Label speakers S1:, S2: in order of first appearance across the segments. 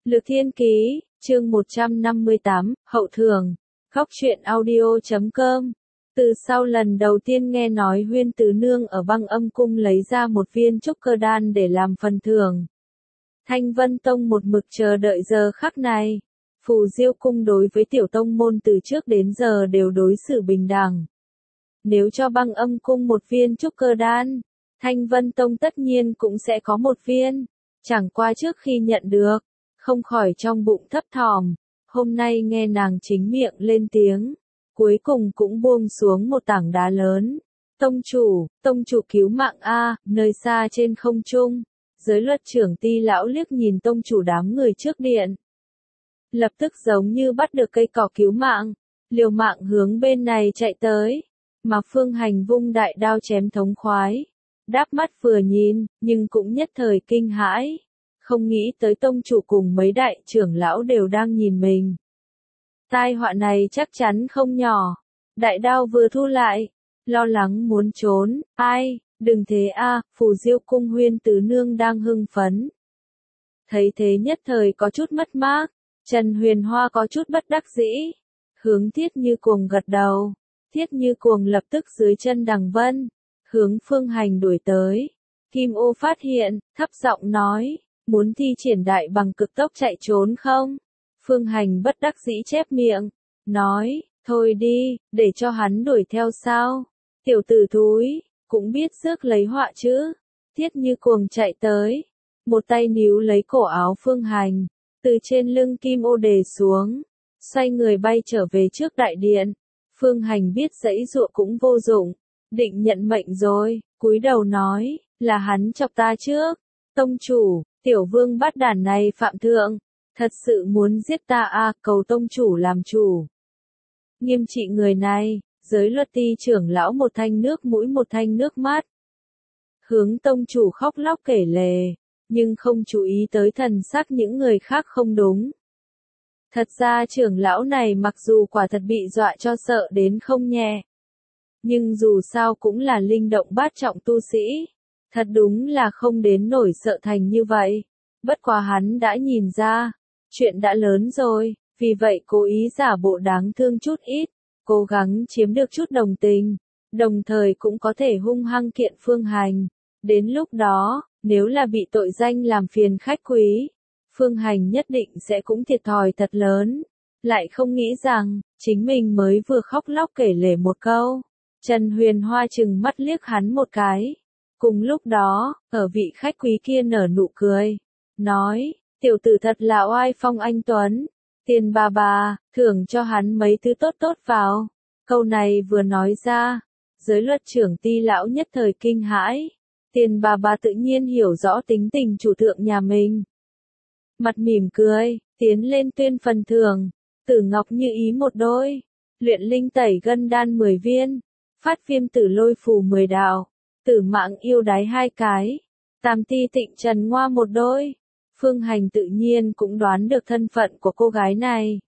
S1: Lược Thiên Ký, chương 158, Hậu Thường, Góc truyện audio.com. Từ sau lần đầu tiên nghe nói Huyên Tứ Nương ở Băng Âm Cung lấy ra một viên trúc cơ đan để làm phần thưởng, Thanh Vân Tông một mực chờ đợi giờ khắc này. Phù Diêu Cung đối với tiểu tông môn từ trước đến giờ đều đối xử bình đẳng. Nếu cho Băng Âm Cung một viên trúc cơ đan, Thanh Vân Tông tất nhiên cũng sẽ có một viên. Chẳng qua trước khi nhận được, không khỏi trong bụng thấp thỏm, hôm nay nghe nàng chính miệng lên tiếng, cuối cùng cũng buông xuống một tảng đá lớn. Tông chủ cứu mạng a, nơi xa trên không trung, Giới Luật trưởng Ti lão liếc nhìn tông chủ đám người trước điện. Lập tức giống như bắt được cây cỏ cứu mạng, liều mạng hướng bên này chạy tới, mà Phương Hành vung đại đao chém thống khoái. Đáp mắt vừa nhìn, nhưng cũng nhất thời kinh hãi. Không nghĩ tới tông chủ cùng mấy đại trưởng lão đều đang nhìn mình. Tai họa này chắc chắn không nhỏ. Đại đao vừa thu lại, lo lắng muốn trốn. Ai, đừng thế a, Phù Diêu Cung Huyên Tứ Nương đang hưng phấn. Thấy thế nhất thời có chút mất mát, Trần Huyền Hoa có chút bất đắc dĩ. Hướng Thiết Như Cuồng gật đầu. Thiết Như Cuồng lập tức dưới chân Đằng Vân, hướng Phương Hành đuổi tới. Kim Ô phát hiện, thấp giọng nói, muốn thi triển đại bằng cực tốc chạy trốn không? Phương Hành bất đắc dĩ chép miệng, nói, thôi đi, để cho hắn đuổi theo sao? Tiểu tử thúi, cũng biết rước lấy họa chứ. Thiết Như Cuồng chạy tới, một tay níu lấy cổ áo Phương Hành, từ trên lưng Kim Ô đè xuống, xoay người bay trở về trước đại điện. Phương Hành biết giãy giụa cũng vô dụng, định nhận mệnh rồi, cúi đầu nói, là hắn chọc ta trước. Tông chủ, tiểu vương bắt đản này phạm thượng, thật sự muốn giết ta a, cầu tông chủ làm chủ. Nghiêm trị người này, Giới Luật ti trưởng lão một thanh nước mũi một thanh nước mắt. Hướng tông chủ khóc lóc kể lể, nhưng không chú ý tới thần sắc những người khác không đúng. Thật ra trưởng lão này mặc dù quả thật bị dọa cho sợ đến không nhẹ, nhưng dù sao cũng là linh động bát trọng tu sĩ, thật đúng là không đến nổi sợ thành như vậy. Bất quá hắn đã nhìn ra, chuyện đã lớn rồi, vì vậy cố ý giả bộ đáng thương chút ít, cố gắng chiếm được chút đồng tình, đồng thời cũng có thể hung hăng kiện Phương Hành. Đến lúc đó, nếu là bị tội danh làm phiền khách quý, Phương Hành nhất định sẽ cũng thiệt thòi thật lớn. Lại không nghĩ rằng, chính mình mới vừa khóc lóc kể lể một câu, Trần Huyền Hoa chừng mắt liếc hắn một cái. Cùng lúc đó, ở vị khách quý kia nở nụ cười, nói, tiểu tử thật là oai phong anh tuấn, tiền bà, thưởng cho hắn mấy thứ tốt tốt vào. Câu này vừa nói ra, Giới Luật trưởng Ti lão nhất thời kinh hãi. Tiền bà tự nhiên hiểu rõ tính tình chủ thượng nhà mình. Mặt mỉm cười, tiến lên tuyên phần thưởng, Tử Ngọc Như Ý một đôi, luyện linh tẩy gân đan 10 viên, phát viêm tử lôi phù 10 đạo, tử mạng yêu đái 2 cái, tam ti tịnh trần ngoa một đôi. Phương Hành tự nhiên cũng đoán được thân phận của cô gái này.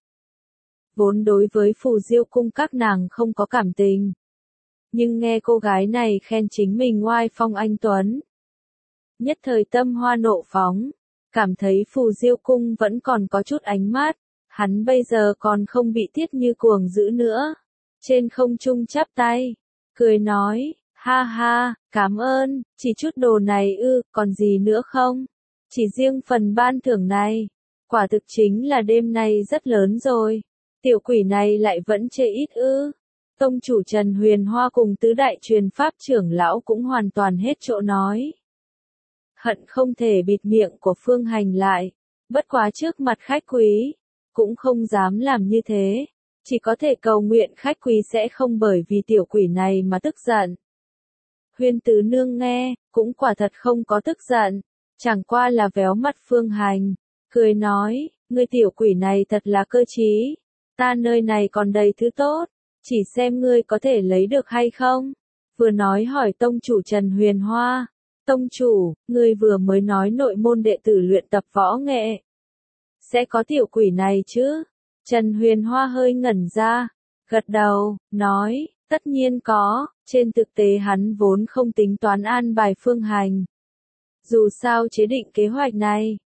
S1: Vốn đối với Phù Diêu Cung các nàng không có cảm tình, nhưng nghe cô gái này khen chính mình oai phong anh tuấn, nhất thời tâm hoa nộ phóng, cảm thấy Phù Diêu Cung vẫn còn có chút ánh mắt. Hắn bây giờ còn không bị Thiết Như Cuồng giữ nữa. Trên không trung chắp tay, cười nói, ha ha, cảm ơn, chỉ chút đồ này ư, còn gì nữa không? Chỉ riêng phần ban thưởng này, quả thực chính là đêm nay rất lớn rồi. Tiểu quỷ này lại vẫn chê ít ư. Tông chủ Trần Huyền Hoa cùng tứ đại truyền pháp trưởng lão cũng hoàn toàn hết chỗ nói. Hận không thể bịt miệng của Phương Hành lại, bất quá trước mặt khách quý, cũng không dám làm như thế, chỉ có thể cầu nguyện khách quý sẽ không bởi vì tiểu quỷ này mà tức giận. Huyên Tứ Nương nghe, cũng quả thật không có tức giận, chẳng qua là véo mặt Phương Hành, cười nói, ngươi tiểu quỷ này thật là cơ trí, ta nơi này còn đầy thứ tốt, chỉ xem ngươi có thể lấy được hay không. Vừa nói hỏi tông chủ Trần Huyền Hoa, tông chủ, ngươi vừa mới nói nội môn đệ tử luyện tập võ nghệ, sẽ có tiểu quỷ này chứ? Trần Huyền Hoa hơi ngẩn ra, gật đầu, nói, tất nhiên có, trên thực tế hắn vốn không tính toán an bài Phương Hành. Dù sao chế định kế hoạch này,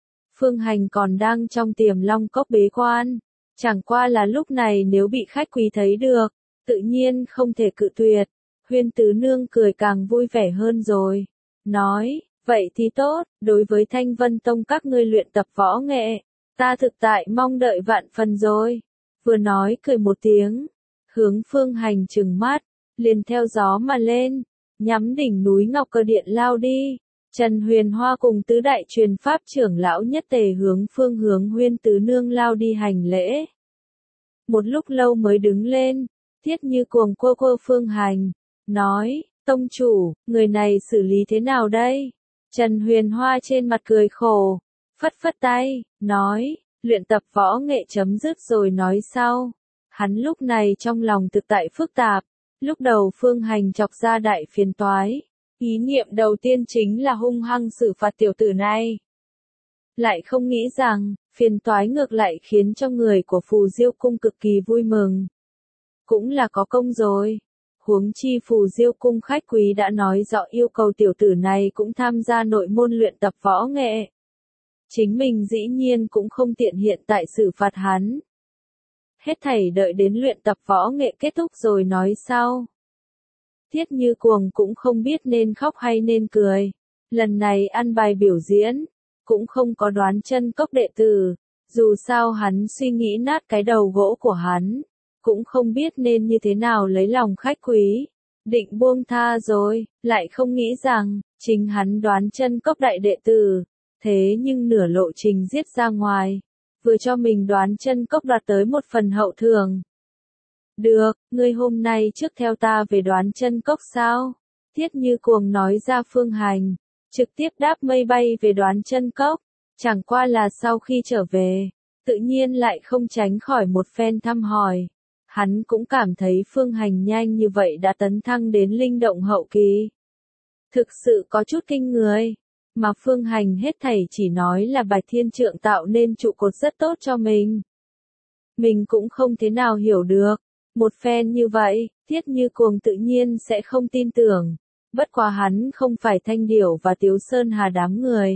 S1: Phương Hành còn đang trong Tiềm Long Cốc bế quan. Chẳng qua là lúc này nếu bị khách quý thấy được, tự nhiên không thể cự tuyệt. Huyên Tứ Nương cười càng vui vẻ hơn rồi. Nói, vậy thì tốt, đối với Thanh Vân Tông các ngươi luyện tập võ nghệ, ta thực tại mong đợi vạn phần rồi. Vừa nói cười một tiếng, hướng Phương Hành trừng mắt, liền theo gió mà lên, nhắm đỉnh núi Ngọc Cơ Điện lao đi. Trần Huyền Hoa cùng tứ đại truyền pháp trưởng lão nhất tề hướng Huyên Tứ Nương lao đi hành lễ. Một lúc lâu mới đứng lên, Thiết Như Cuồng cô Phương Hành, nói, tông chủ, người này xử lý thế nào đây? Trần Huyền Hoa trên mặt cười khổ, phất phất tay, nói, luyện tập võ nghệ chấm dứt rồi nói sau. Hắn lúc này trong lòng thực tại phức tạp, lúc đầu Phương Hành chọc ra đại phiền toái. Ý niệm đầu tiên chính là hung hăng xử phạt tiểu tử này. Lại không nghĩ rằng, phiền toái ngược lại khiến cho người của Phù Diêu Cung cực kỳ vui mừng. Cũng là có công rồi. Huống chi Phù Diêu Cung khách quý đã nói rõ yêu cầu tiểu tử này cũng tham gia nội môn luyện tập võ nghệ. Chính mình dĩ nhiên cũng không tiện hiện tại xử phạt hắn. Hết thảy đợi đến luyện tập võ nghệ kết thúc rồi nói sau. Thiết Như Cuồng cũng không biết nên khóc hay nên cười. Lần này ăn bài biểu diễn, cũng không có đoán chân cốc đệ tử. Dù sao hắn suy nghĩ nát cái đầu gỗ của hắn, cũng không biết nên như thế nào lấy lòng khách quý. Định buông tha rồi, lại không nghĩ rằng, chính hắn đoán chân cốc đại đệ tử. Thế nhưng nửa lộ trình giết ra ngoài, vừa cho mình đoán chân cốc đoạt tới một phần hậu thường. Được, ngươi hôm nay trước theo ta về đoán chân cốc sao? Thiết Như Cuồng nói ra Phương Hành, trực tiếp đáp mây bay về đoán chân cốc. Chẳng qua là sau khi trở về, tự nhiên lại không tránh khỏi một phen thăm hỏi. Hắn cũng cảm thấy Phương Hành nhanh như vậy đã tấn thăng đến linh động hậu kỳ. Thực sự có chút kinh người. Mà Phương Hành hết thảy chỉ nói là Bạch Thiên Trượng tạo nên trụ cột rất tốt cho mình. Mình cũng không thế nào hiểu được. Một phen như vậy, Thiết Như Cuồng tự nhiên sẽ không tin tưởng. Bất quá hắn không phải Thanh Điểu và Tiếu Sơn Hà đám người.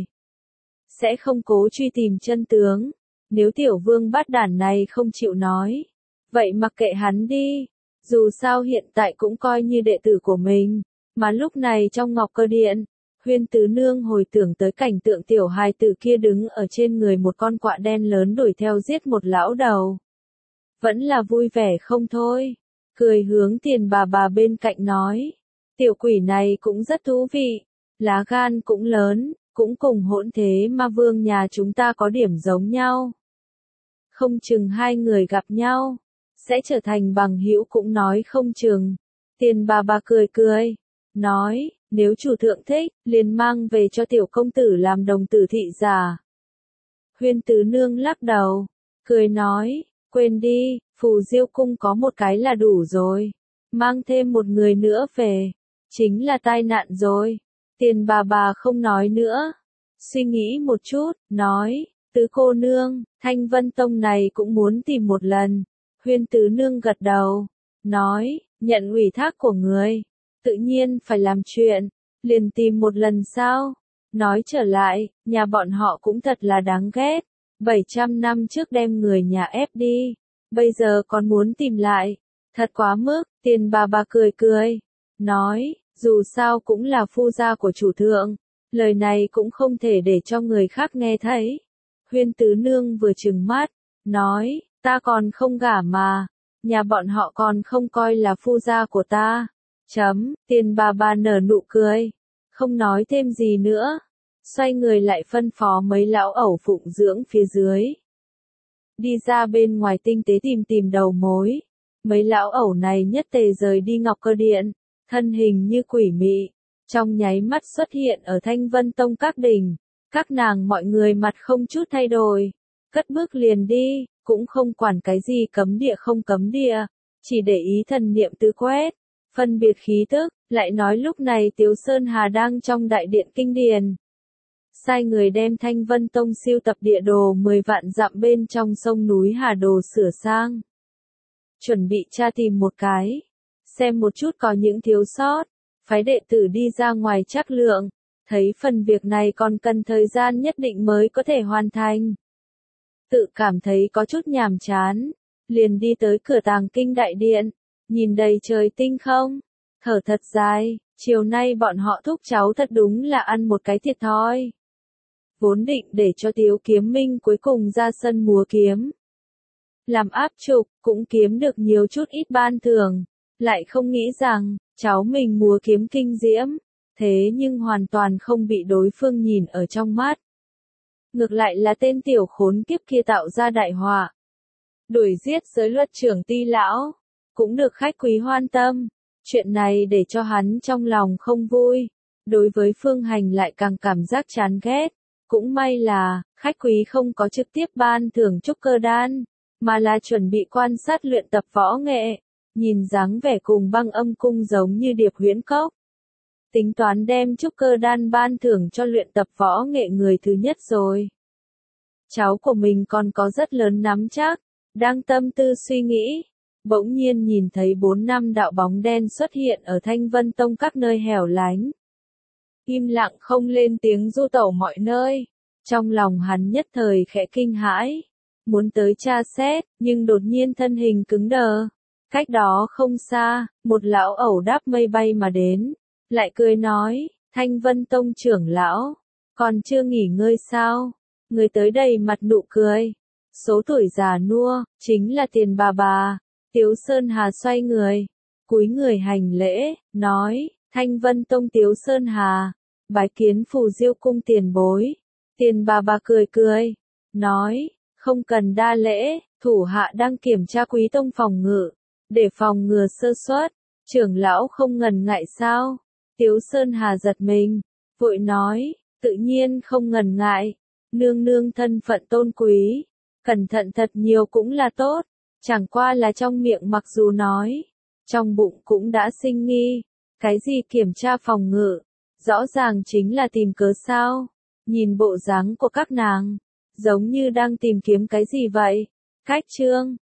S1: Sẽ không cố truy tìm chân tướng. Nếu tiểu vương bát đản này không chịu nói, vậy mặc kệ hắn đi. Dù sao hiện tại cũng coi như đệ tử của mình. Mà lúc này trong Ngọc Cơ Điện, Huyên Tứ Nương hồi tưởng tới cảnh tượng tiểu hài tử kia đứng ở trên người một con quạ đen lớn đuổi theo giết một lão đầu. Vẫn là vui vẻ không thôi. Cười hướng Tiền bà bên cạnh nói. Tiểu quỷ này cũng rất thú vị. Lá gan cũng lớn, cũng cùng hỗn thế ma vương nhà chúng ta có điểm giống nhau. Không chừng hai người gặp nhau, sẽ trở thành bằng hữu cũng nói không chừng. Tiền bà cười cười, nói, nếu chủ thượng thích, liền mang về cho tiểu công tử làm đồng tử thị giả. Huyên Tứ Nương lắc đầu, cười nói, quên đi, Phù Diêu Cung có một cái là đủ rồi. Mang thêm một người nữa về, chính là tai nạn rồi. Tiền bà không nói nữa. Suy nghĩ một chút, nói, Tứ cô nương, Thanh Vân Tông này cũng muốn tìm một lần. Huyên Tứ Nương gật đầu, nói, nhận ủy thác của người, tự nhiên phải làm chuyện, liền tìm một lần sao? Nói trở lại, nhà bọn họ cũng thật là đáng ghét. 700 năm trước đem người nhà ép đi, bây giờ còn muốn tìm lại. Thật quá mức. Tiền bà cười cười, nói, dù sao cũng là phu gia của chủ thượng, lời này cũng không thể để cho người khác nghe thấy. Huyên Tứ Nương vừa trừng mắt, nói, ta còn không gả mà, nhà bọn họ còn không coi là phu gia của ta. Tiền bà nở nụ cười, không nói thêm gì nữa, xoay người lại phân phó mấy lão ẩu phụng dưỡng phía dưới. Đi ra bên ngoài tinh tế tìm đầu mối, mấy lão ẩu này nhất tề rời đi Ngọc Cơ Điện, thân hình như quỷ mị, trong nháy mắt xuất hiện ở Thanh Vân Tông các đình. Các nàng mọi người mặt không chút thay đổi, cất bước liền đi, cũng không quản cái gì cấm địa không cấm địa, chỉ để ý thần niệm tứ quét, phân biệt khí tức, lại nói lúc này Tiếu Sơn Hà đang trong đại điện kinh điền. Sai người đem Thanh Vân Tông siêu tập địa đồ 10 vạn dặm bên trong sông núi Hà Đồ sửa sang. Chuẩn bị tra tìm một cái, xem một chút có những thiếu sót, phái đệ tử đi ra ngoài trắc lượng. thấy phần việc này còn cần thời gian nhất định mới có thể hoàn thành. Tự cảm thấy có chút nhàm chán, liền đi tới cửa tàng kinh đại điện, nhìn đầy trời tinh không, thở thật dài, chiều nay bọn họ thúc cháu thật đúng là ăn một cái thiệt thòi. Vốn định để cho Tiếu Kiếm Minh cuối cùng ra sân múa kiếm, làm áp trục, cũng kiếm được nhiều chút ít ban thưởng, lại không nghĩ rằng, cháu mình múa kiếm kinh diễm, thế nhưng hoàn toàn không bị đối phương nhìn ở trong mắt. Ngược lại là tên tiểu khốn kiếp kia tạo ra đại họa. Đuổi giết giới luật trưởng Ti lão, cũng được khách quý hoan tâm. Chuyện này để cho hắn trong lòng không vui, đối với Phương Hành lại càng cảm giác chán ghét. Cũng may là, khách quý không có trực tiếp ban thưởng trúc cơ đan, mà là chuẩn bị quan sát luyện tập võ nghệ, nhìn dáng vẻ cùng Băng Âm Cung giống như Điệp Huyễn Cốc. Tính toán đem trúc cơ đan ban thưởng cho luyện tập võ nghệ người thứ nhất rồi. Cháu của mình còn có rất lớn nắm chắc, đang tâm tư suy nghĩ, bỗng nhiên nhìn thấy 4-5 đạo bóng đen xuất hiện ở Thanh Vân Tông các nơi hẻo lánh. Im lặng không lên tiếng du tẩu mọi nơi, trong lòng hắn nhất thời khẽ kinh hãi, muốn tới tra xét, nhưng đột nhiên thân hình cứng đờ. Cách đó không xa, một lão ẩu đáp mây bay mà đến, lại cười nói, Thanh Vân Tông trưởng lão, còn chưa nghỉ ngơi sao? Người tới đầy mặt nụ cười, số tuổi già nua, chính là Tiền bà. Tiếu Sơn Hà xoay người, cúi người hành lễ, nói, Thanh Vân Tông Tiếu Sơn Hà, bái kiến Phù Diêu cung tiền bối. Tiền bà cười cười, nói, không cần đa lễ, thủ hạ đang kiểm tra Quý Tông phòng ngự, để phòng ngừa sơ suất, trưởng lão không ngần ngại sao? Tiếu Sơn Hà giật mình, vội nói, tự nhiên không ngần ngại, nương nương thân phận tôn quý, cẩn thận thật nhiều cũng là tốt, chẳng qua là trong miệng mặc dù nói, trong bụng cũng đã sinh nghi, cái gì kiểm tra phòng ngự, rõ ràng chính là tìm cớ sao, nhìn bộ dáng của các nàng, giống như đang tìm kiếm cái gì vậy, cách chương.